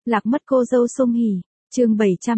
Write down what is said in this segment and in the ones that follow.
Lạc mất cô dâu Song Hỷ, chương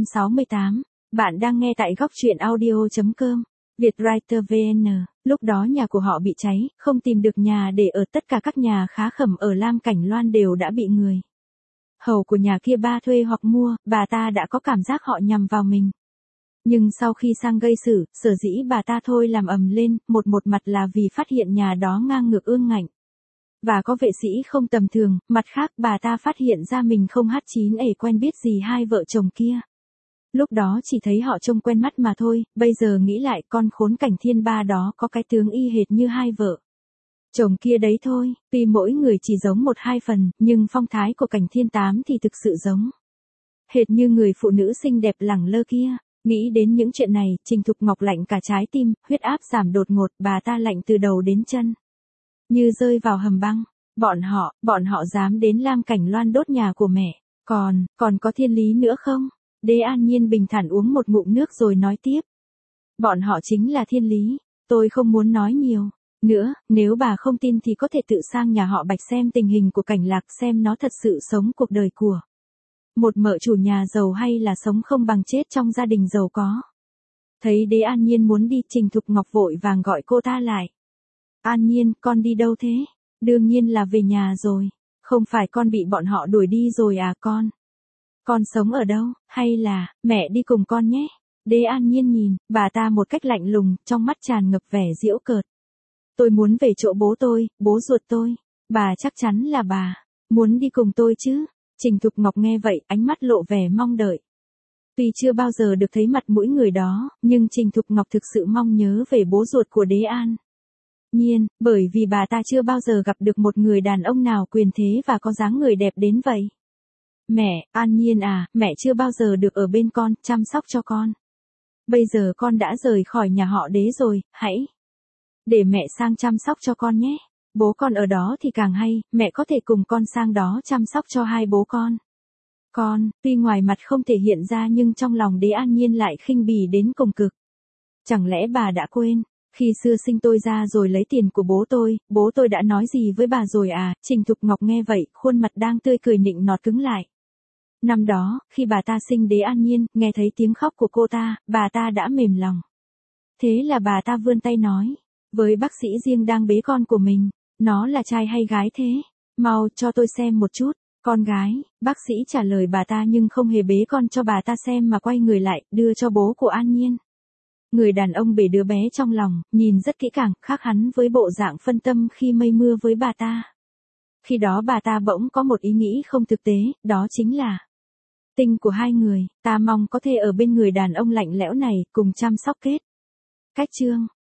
768. Bạn đang nghe tại góc truyện audio.com. Vietwriter VN. Lúc đó nhà của họ bị cháy, không tìm được nhà để ở, tất cả các nhà khá khẩm ở Lam Cảnh Loan đều đã bị người hầu của nhà kia ba thuê hoặc mua, bà ta đã có cảm giác họ nhằm vào mình. Nhưng sau khi sang gây sự, sở dĩ bà ta thôi làm ầm lên, một mặt là vì phát hiện nhà đó ngang ngược ương ngạnh và có vệ sĩ không tầm thường, mặt khác bà ta phát hiện ra mình không H9 quen biết gì hai vợ chồng kia. Lúc đó chỉ thấy họ trông quen mắt mà thôi, bây giờ nghĩ lại con khốn Cảnh Thiên Ba đó có cái tướng y hệt như hai vợ chồng kia đấy thôi, tuy mỗi người chỉ giống 1-2 phần, nhưng phong thái của Cảnh Thiên Tám thì thực sự giống hệt như người phụ nữ xinh đẹp lẳng lơ kia. Nghĩ đến những chuyện này, Trình Thục Ngọc lạnh cả trái tim, huyết áp giảm đột ngột, bà ta lạnh từ đầu đến chân, như rơi vào hầm băng. Bọn họ dám đến Lam Cảnh Loan đốt nhà của mẹ, còn có thiên lý nữa không? Đế An Nhiên bình thản uống một ngụm nước rồi nói tiếp. Bọn họ chính là thiên lý, tôi không muốn nói nhiều nữa, nếu bà không tin thì có thể tự sang nhà họ Bạch xem tình hình của Cảnh Lạc, xem nó thật sự sống cuộc đời của một mợ chủ nhà giàu hay là sống không bằng chết trong gia đình giàu có. Thấy Đế An Nhiên muốn đi, Trình Thục Ngọc vội vàng gọi cô ta lại. An Nhiên, con đi đâu thế? Đương nhiên là về nhà rồi. Không phải con bị bọn họ đuổi đi rồi à con? Con sống ở đâu, hay là, mẹ đi cùng con nhé? Đế An Nhiên nhìn bà ta một cách lạnh lùng, trong mắt tràn ngập vẻ giễu cợt. Tôi muốn về chỗ bố tôi, bố ruột tôi. Bà chắc chắn là bà muốn đi cùng tôi chứ? Trình Thục Ngọc nghe vậy, ánh mắt lộ vẻ mong đợi. Tuy chưa bao giờ được thấy mặt mũi người đó, nhưng Trình Thục Ngọc thực sự mong nhớ về bố ruột của Đế An Nhiên, bởi vì bà ta chưa bao giờ gặp được một người đàn ông nào quyền thế và có dáng người đẹp đến vậy. Mẹ, An Nhiên à, mẹ chưa bao giờ được ở bên con, chăm sóc cho con. Bây giờ con đã rời khỏi nhà họ Đế rồi, hãy để mẹ sang chăm sóc cho con nhé. Bố con ở đó thì càng hay, mẹ có thể cùng con sang đó chăm sóc cho hai bố con. Con, tuy ngoài mặt không thể hiện ra nhưng trong lòng Đế An Nhiên lại khinh bỉ đến cùng cực. Chẳng lẽ bà đã quên, khi xưa sinh tôi ra rồi lấy tiền của bố tôi đã nói gì với bà rồi à? Trình Thục Ngọc nghe vậy, khuôn mặt đang tươi cười nịnh nọt cứng lại. Năm đó, khi bà ta sinh Đế An Nhiên, nghe thấy tiếng khóc của cô ta, bà ta đã mềm lòng. Thế là bà ta vươn tay nói với bác sĩ riêng đang bế con của mình, nó là trai hay gái thế? Mau cho tôi xem một chút. Con gái, bác sĩ trả lời bà ta nhưng không hề bế con cho bà ta xem mà quay người lại, đưa cho bố của An Nhiên. Người đàn ông bế đứa bé trong lòng, nhìn rất kỹ càng, khác hắn với bộ dạng phân tâm khi mây mưa với bà ta. Khi đó bà ta bỗng có một ý nghĩ không thực tế, đó chính là tình của hai người, ta mong có thể ở bên người đàn ông lạnh lẽo này, cùng chăm sóc kết. Cách chương